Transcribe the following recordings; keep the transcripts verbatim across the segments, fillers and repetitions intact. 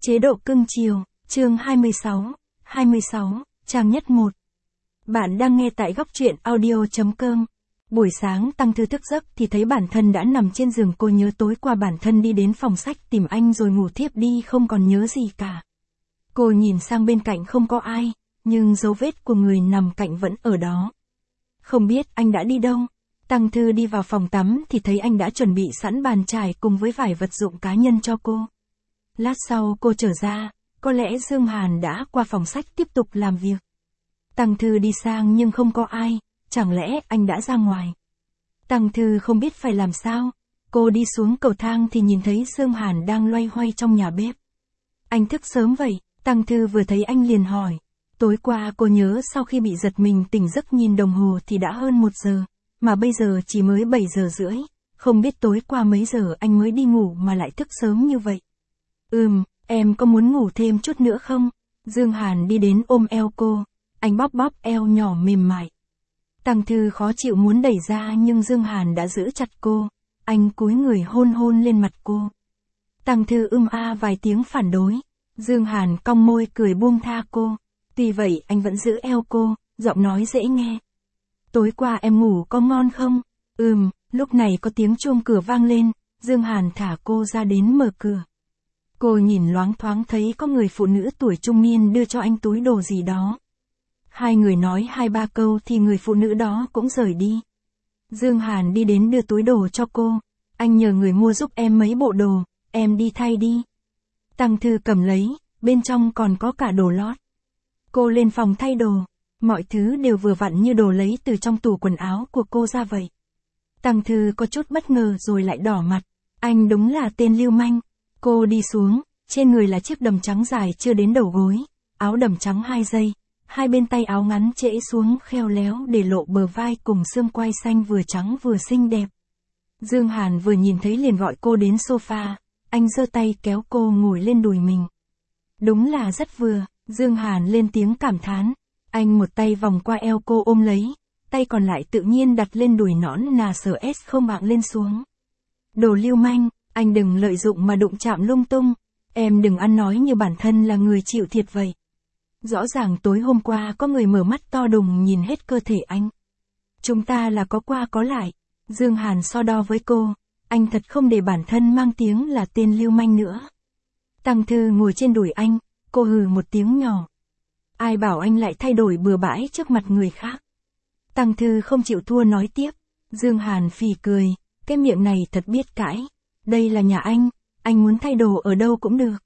Chế độ cưng chiều, chương hai mươi sáu, hai mươi sáu, trang nhất một. Bạn đang nghe tại góc truyện audio.com. Buổi sáng Tăng Thư thức giấc thì thấy bản thân đã nằm trên giường. Cô nhớ tối qua bản thân đi đến phòng sách tìm anh rồi ngủ thiếp đi không còn nhớ gì cả. Cô nhìn sang bên cạnh không có ai, nhưng dấu vết của người nằm cạnh vẫn ở đó. Không biết anh đã đi đâu. Tăng Thư đi vào phòng tắm thì thấy anh đã chuẩn bị sẵn bàn chải cùng với vài vật dụng cá nhân cho cô. Lát sau cô trở ra, có lẽ Dương Hàn đã qua phòng sách tiếp tục làm việc. Tăng Thư đi sang nhưng không có ai, chẳng lẽ anh đã ra ngoài. Tăng Thư không biết phải làm sao, cô đi xuống cầu thang thì nhìn thấy Dương Hàn đang loay hoay trong nhà bếp. Anh thức sớm vậy, Tăng Thư vừa thấy anh liền hỏi. Tối qua cô nhớ sau khi bị giật mình tỉnh giấc nhìn đồng hồ thì đã hơn một giờ, mà bây giờ chỉ mới bảy giờ rưỡi, không biết tối qua mấy giờ anh mới đi ngủ mà lại thức sớm như vậy. Ừm, em có muốn ngủ thêm chút nữa không? Dương Hàn đi đến ôm eo cô, anh bóp bóp eo nhỏ mềm mại. Tăng Thư khó chịu muốn đẩy ra nhưng Dương Hàn đã giữ chặt cô, anh cúi người hôn hôn lên mặt cô. Tăng Thư ưm a vài tiếng phản đối, Dương Hàn cong môi cười buông tha cô, tuy vậy anh vẫn giữ eo cô, giọng nói dễ nghe. Tối qua em ngủ có ngon không? Ừm, lúc này có tiếng chuông cửa vang lên, Dương Hàn thả cô ra đến mở cửa. Cô nhìn loáng thoáng thấy có người phụ nữ tuổi trung niên đưa cho anh túi đồ gì đó. Hai người nói hai ba câu thì người phụ nữ đó cũng rời đi. Dương Hàn đi đến đưa túi đồ cho cô, anh nhờ người mua giúp em mấy bộ đồ, em đi thay đi. Tăng Thư cầm lấy, bên trong còn có cả đồ lót. Cô lên phòng thay đồ, mọi thứ đều vừa vặn như đồ lấy từ trong tủ quần áo của cô ra vậy. Tăng Thư có chút bất ngờ rồi lại đỏ mặt, anh đúng là tên lưu manh. Cô đi xuống, trên người là chiếc đầm trắng dài chưa đến đầu gối, áo đầm trắng hai dây, hai bên tay áo ngắn trễ xuống khéo léo để lộ bờ vai cùng xương quai xanh vừa trắng vừa xinh đẹp. Dương Hàn vừa nhìn thấy liền gọi cô đến sofa, anh giơ tay kéo cô ngồi lên đùi mình. Đúng là rất vừa, Dương Hàn lên tiếng cảm thán, anh một tay vòng qua eo cô ôm lấy, tay còn lại tự nhiên đặt lên đùi nõn nà sờ ét không bạn lên xuống. Đồ lưu manh, anh đừng lợi dụng mà đụng chạm lung tung, em đừng ăn nói như bản thân là người chịu thiệt vậy. Rõ ràng tối hôm qua có người mở mắt to đùng nhìn hết cơ thể anh. Chúng ta là có qua có lại. Dương Hàn so đo với cô, anh thật không để bản thân mang tiếng là tên lưu manh nữa. Tăng Thư ngồi trên đùi anh, cô hừ một tiếng nhỏ. Ai bảo anh lại thay đổi bừa bãi trước mặt người khác. Tăng Thư không chịu thua nói tiếp, Dương Hàn phì cười, cái miệng này thật biết cãi. Đây là nhà anh, anh muốn thay đồ ở đâu cũng được.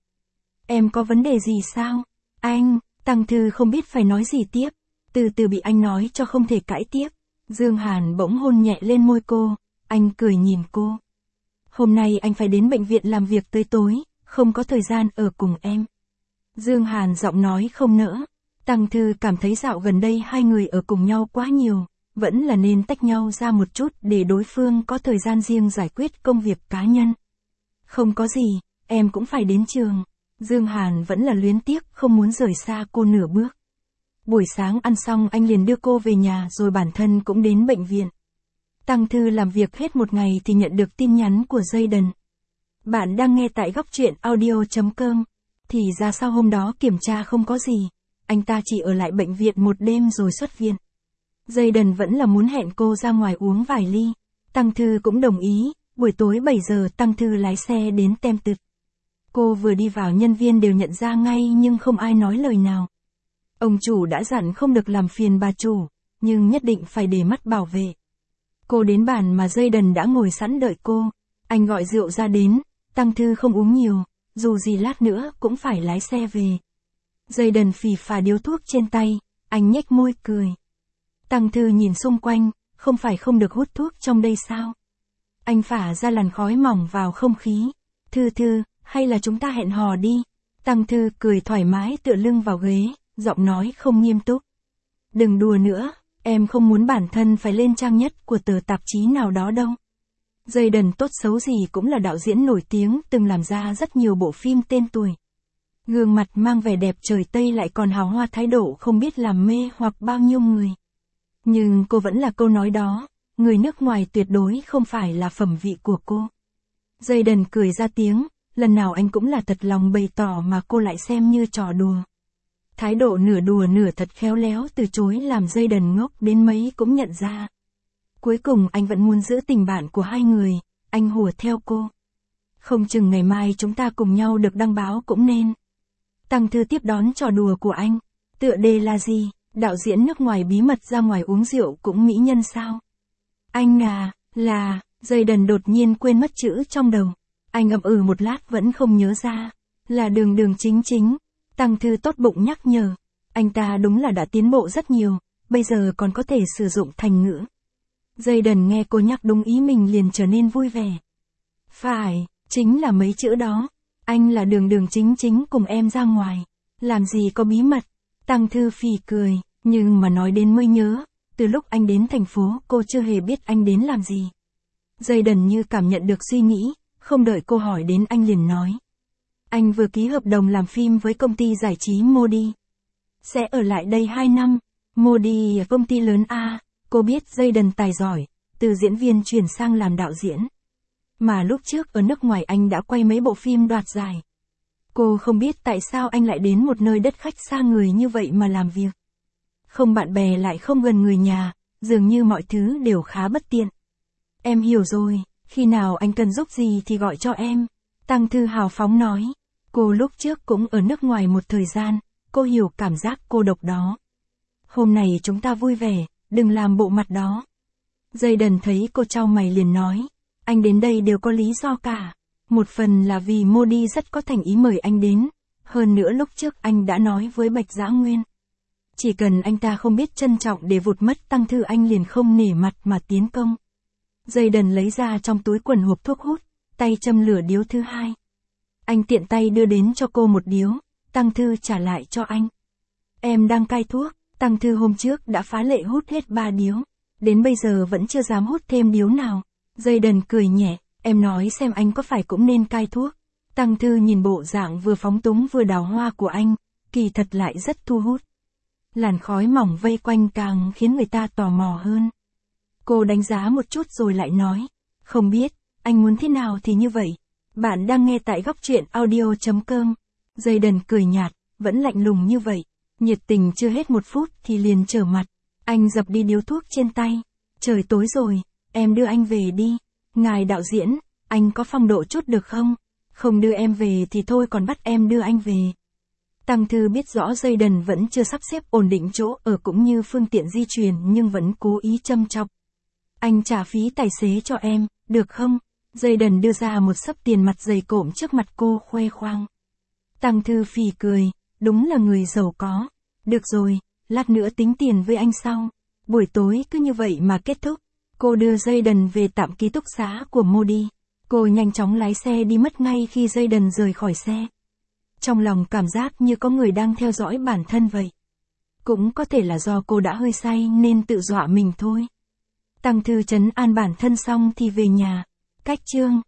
Em có vấn đề gì sao? Anh, Tăng Thư không biết phải nói gì tiếp, từ từ bị anh nói cho không thể cãi tiếp. Dương Hàn bỗng hôn nhẹ lên môi cô, anh cười nhìn cô. Hôm nay anh phải đến bệnh viện làm việc tới tối, không có thời gian ở cùng em. Dương Hàn giọng nói không nỡ, Tăng Thư cảm thấy dạo gần đây hai người ở cùng nhau quá nhiều, vẫn là nên tách nhau ra một chút để đối phương có thời gian riêng giải quyết công việc cá nhân. Không có gì, em cũng phải đến trường. Dương Hàn vẫn là luyến tiếc không muốn rời xa cô nửa bước. Buổi sáng ăn xong anh liền đưa cô về nhà rồi bản thân cũng đến bệnh viện. Tăng Thư làm việc hết một ngày thì nhận được tin nhắn của Jayden. Bạn đang nghe tại góc truyện audio.com. Thì ra sau hôm đó kiểm tra không có gì, anh ta chỉ ở lại bệnh viện một đêm rồi xuất viện. Jayden vẫn là muốn hẹn cô ra ngoài uống vài ly. Tăng Thư cũng đồng ý, buổi tối bảy giờ Tăng Thư lái xe đến Tem Tực. Cô vừa đi vào nhân viên đều nhận ra ngay nhưng không ai nói lời nào. Ông chủ đã dặn không được làm phiền bà chủ, nhưng nhất định phải để mắt bảo vệ. Cô đến bàn mà Jayden đã ngồi sẵn đợi cô, anh gọi rượu ra đến, Tăng Thư không uống nhiều, dù gì lát nữa cũng phải lái xe về. Jayden phì phà điếu thuốc trên tay, anh nhếch môi cười. Tăng Thư nhìn xung quanh, không phải không được hút thuốc trong đây sao? Anh phả ra làn khói mỏng vào không khí. Thư Thư, hay là chúng ta hẹn hò đi? Tăng Thư cười thoải mái tựa lưng vào ghế, giọng nói không nghiêm túc. Đừng đùa nữa, em không muốn bản thân phải lên trang nhất của tờ tạp chí nào đó đâu. Jayden tốt xấu gì cũng là đạo diễn nổi tiếng từng làm ra rất nhiều bộ phim tên tuổi. Gương mặt mang vẻ đẹp trời Tây lại còn hào hoa thái độ không biết làm mê hoặc bao nhiêu người. Nhưng cô vẫn là câu nói đó, người nước ngoài tuyệt đối không phải là phẩm vị của cô. Jayden cười ra tiếng, lần nào anh cũng là thật lòng bày tỏ mà cô lại xem như trò đùa. Thái độ nửa đùa nửa thật khéo léo từ chối làm Jayden ngốc đến mấy cũng nhận ra. Cuối cùng anh vẫn muốn giữ tình bạn của hai người, anh hùa theo cô. Không chừng ngày mai chúng ta cùng nhau được đăng báo cũng nên. Tăng Thư tiếp đón trò đùa của anh. Tựa đề là gì? Đạo diễn nước ngoài bí mật ra ngoài uống rượu cũng mỹ nhân sao? Anh à, là, Jayden đột nhiên quên mất chữ trong đầu. Anh ậm ừ một lát vẫn không nhớ ra. Là Đường Đường Chính Chính. Tăng Thư tốt bụng nhắc nhở. Anh ta đúng là đã tiến bộ rất nhiều, bây giờ còn có thể sử dụng thành ngữ. Jayden nghe cô nhắc đúng ý mình liền trở nên vui vẻ. Phải, chính là mấy chữ đó. Anh là Đường Đường Chính Chính cùng em ra ngoài. Làm gì có bí mật. Tăng Thư phì cười, nhưng mà nói đến mới nhớ, từ lúc anh đến thành phố cô chưa hề biết anh đến làm gì. Jayden như cảm nhận được suy nghĩ, không đợi cô hỏi đến anh liền nói. Anh vừa ký hợp đồng làm phim với công ty giải trí Modi. Sẽ ở lại đây hai năm. Modi công ty lớn A, cô biết Jayden tài giỏi, từ diễn viên chuyển sang làm đạo diễn. Mà lúc trước ở nước ngoài anh đã quay mấy bộ phim đoạt giải. Cô không biết tại sao anh lại đến một nơi đất khách xa người như vậy mà làm việc. Không bạn bè lại không gần người nhà, dường như mọi thứ đều khá bất tiện. Em hiểu rồi, khi nào anh cần giúp gì thì gọi cho em. Tăng Thư hào phóng nói. Cô lúc trước cũng ở nước ngoài một thời gian, cô hiểu cảm giác cô độc đó. Hôm nay chúng ta vui vẻ, đừng làm bộ mặt đó. Jayden thấy cô chau mày liền nói. Anh đến đây đều có lý do cả. Một phần là vì Modi rất có thành ý mời anh đến. Hơn nữa lúc trước anh đã nói với Bạch Dã Nguyên. Chỉ cần anh ta không biết trân trọng để vụt mất Tăng Thư anh liền không nể mặt mà tiến công. Jayden lấy ra trong túi quần hộp thuốc hút, tay châm lửa điếu thứ hai. Anh tiện tay đưa đến cho cô một điếu, Tăng Thư trả lại cho anh. Em đang cai thuốc, Tăng Thư hôm trước đã phá lệ hút hết ba điếu, đến bây giờ vẫn chưa dám hút thêm điếu nào. Jayden cười nhẹ, em nói xem anh có phải cũng nên cai thuốc. Tăng Thư nhìn bộ dạng vừa phóng túng vừa đào hoa của anh, kỳ thật lại rất thu hút. Làn khói mỏng vây quanh càng khiến người ta tò mò hơn. Cô đánh giá một chút rồi lại nói, không biết, anh muốn thế nào thì như vậy. Bạn đang nghe tại góc truyện audio chấm com. Jayden cười nhạt, vẫn lạnh lùng như vậy. Nhiệt tình chưa hết một phút thì liền trở mặt. Anh dập đi điếu thuốc trên tay. Trời tối rồi, em đưa anh về đi. Ngài đạo diễn, anh có phong độ chút được không? Không đưa em về thì thôi còn bắt em đưa anh về. Tăng Thư biết rõ Jayden vẫn chưa sắp xếp ổn định chỗ ở cũng như phương tiện di chuyển nhưng vẫn cố ý châm chọc. Anh trả phí tài xế cho em, được không? Jayden đưa ra một xấp tiền mặt dày cộm trước mặt cô khoe khoang. Tăng Thư phì cười, đúng là người giàu có. Được rồi, lát nữa tính tiền với anh sau. Buổi tối cứ như vậy mà kết thúc. Cô đưa Jayden về tạm ký túc xá của Modi. Cô nhanh chóng lái xe đi mất ngay khi Jayden rời khỏi xe. Trong lòng cảm giác như có người đang theo dõi bản thân vậy. Cũng có thể là do cô đã hơi say nên tự dọa mình thôi. Tăng Thư trấn an bản thân xong thì về nhà. Cách chương